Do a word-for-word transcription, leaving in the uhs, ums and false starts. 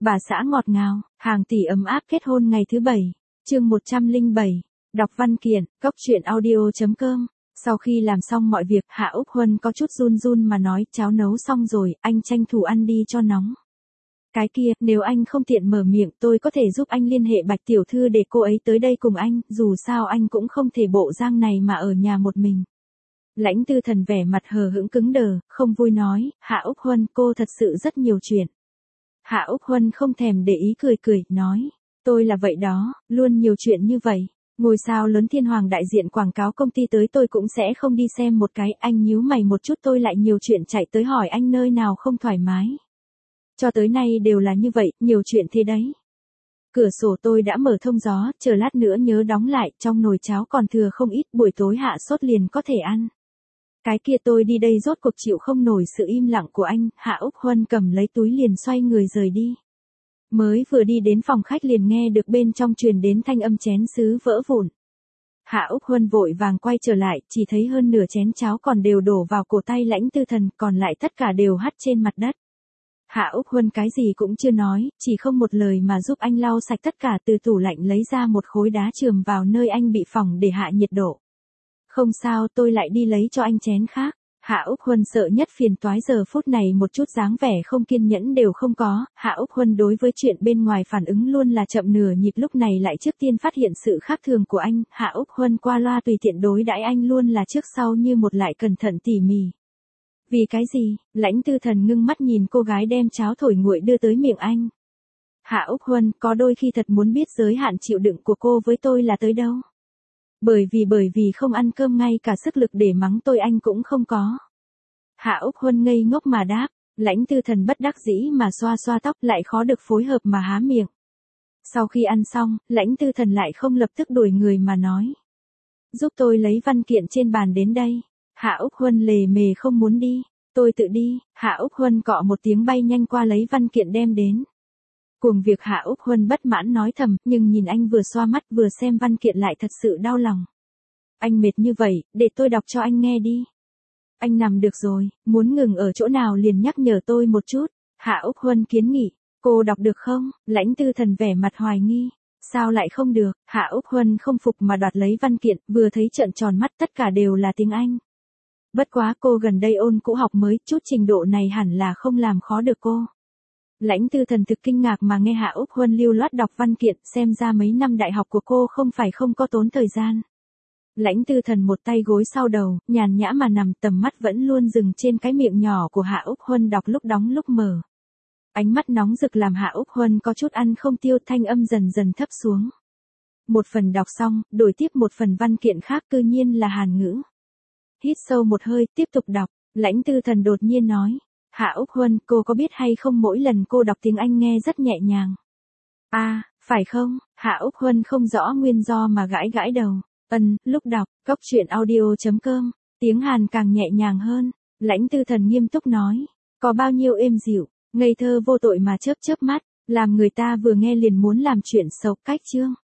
Bà xã ngọt ngào, hàng tỷ ấm áp kết hôn ngày thứ bảy. Chương một trăm lẻ bảy. Đọc văn kiện, góc truyện audio chấm com. Sau khi làm xong mọi việc, Hạ Úc Huân có chút run run mà nói, cháo nấu xong rồi, anh tranh thủ ăn đi cho nóng. Cái kia, nếu anh không tiện mở miệng, tôi có thể giúp anh liên hệ Bạch tiểu thư để cô ấy tới đây cùng anh, dù sao anh cũng không thể bộ dáng này mà ở nhà một mình. Lãnh Tư Thần vẻ mặt hờ hững cứng đờ, không vui nói, Hạ Úc Huân, cô thật sự rất nhiều chuyện. Hạ Úc Huân không thèm để ý cười cười, nói, tôi là vậy đó, luôn nhiều chuyện như vậy. Ngôi sao lớn thiên hoàng đại diện quảng cáo công ty tới tôi cũng sẽ không đi xem một cái, anh nhíu mày một chút tôi lại nhiều chuyện chạy tới hỏi anh nơi nào không thoải mái. Cho tới nay đều là như vậy, nhiều chuyện thế đấy. Cửa sổ tôi đã mở thông gió, chờ lát nữa nhớ đóng lại, trong nồi cháo còn thừa không ít, buổi tối hạ sốt liền có thể ăn. Cái kia tôi đi đây rốt cuộc chịu không nổi sự im lặng của anh, Hạ Úc Huân cầm lấy túi liền xoay người rời đi. Mới vừa đi đến phòng khách liền nghe được bên trong truyền đến thanh âm chén sứ vỡ vụn. Hạ Úc Huân vội vàng quay trở lại, chỉ thấy hơn nửa chén cháo còn đều đổ vào cổ tay Lãnh Tư Thần, còn lại tất cả đều hắt trên mặt đất. Hạ Úc Huân cái gì cũng chưa nói, chỉ không một lời mà giúp anh lau sạch tất cả, từ tủ lạnh lấy ra một khối đá chườm vào nơi anh bị phỏng để hạ nhiệt độ. Không sao, tôi lại đi lấy cho anh chén khác. Hạ Úc Huân sợ nhất phiền toái, giờ phút này một chút dáng vẻ không kiên nhẫn đều không có. Hạ Úc Huân đối với chuyện bên ngoài phản ứng luôn là chậm nửa nhịp, lúc này lại trước tiên phát hiện sự khác thường của anh. Hạ Úc Huân qua loa tùy tiện đối đãi anh luôn là trước sau như một, lại cẩn thận tỉ mỉ. Vì cái gì? Lãnh Tư Thần ngưng mắt nhìn cô gái đem cháo thổi nguội đưa tới miệng anh. Hạ Úc Huân, có đôi khi thật muốn biết giới hạn chịu đựng của cô với tôi là tới đâu. Bởi vì bởi vì không ăn cơm ngay cả sức lực để mắng tôi anh cũng không có. Hạ Úc Huân ngây ngốc mà đáp, Lãnh Tư Thần bất đắc dĩ mà xoa xoa tóc, lại khó được phối hợp mà há miệng. Sau khi ăn xong, Lãnh Tư Thần lại không lập tức đuổi người mà nói. Giúp tôi lấy văn kiện trên bàn đến đây. Hạ Úc Huân lề mề không muốn đi. Tôi tự đi. Hạ Úc Huân cọ một tiếng bay nhanh qua lấy văn kiện đem đến. Cùng việc Hạ Úc Huân bất mãn nói thầm, nhưng nhìn anh vừa xoa mắt vừa xem văn kiện lại thật sự đau lòng. Anh mệt như vậy, để tôi đọc cho anh nghe đi. Anh nằm được rồi, muốn ngừng ở chỗ nào liền nhắc nhở tôi một chút. Hạ Úc Huân kiến nghị, cô đọc được không? Lãnh Tư Thần vẻ mặt hoài nghi. Sao lại không được? Hạ Úc Huân không phục mà đoạt lấy văn kiện, vừa thấy trợn tròn mắt, tất cả đều là tiếng Anh. Bất quá cô gần đây ôn cũ học mới, chút trình độ này hẳn là không làm khó được cô. Lãnh Tư Thần thực kinh ngạc mà nghe Hạ Úc Huân lưu loát đọc văn kiện, xem ra mấy năm đại học của cô không phải không có tốn thời gian. Lãnh Tư Thần một tay gối sau đầu, nhàn nhã mà nằm, tầm mắt vẫn luôn dừng trên cái miệng nhỏ của Hạ Úc Huân đọc lúc đóng lúc mở. Ánh mắt nóng rực làm Hạ Úc Huân có chút ăn không tiêu, thanh âm dần dần thấp xuống. Một phần đọc xong, đổi tiếp một phần văn kiện khác, cư nhiên là Hàn ngữ. Hít sâu một hơi, tiếp tục đọc, Lãnh Tư Thần đột nhiên nói. Hạ Úc Huân, cô có biết hay không mỗi lần cô đọc tiếng Anh nghe rất nhẹ nhàng. À, phải không? Hạ Úc Huân không rõ nguyên do mà gãi gãi đầu. Ân, lúc đọc, góc truyện audio chấm com, tiếng Hàn càng nhẹ nhàng hơn. Lãnh Tư Thần nghiêm túc nói. Có bao nhiêu êm dịu, ngây thơ vô tội mà chớp chớp mắt, làm người ta vừa nghe liền muốn làm chuyện xấu cách chương.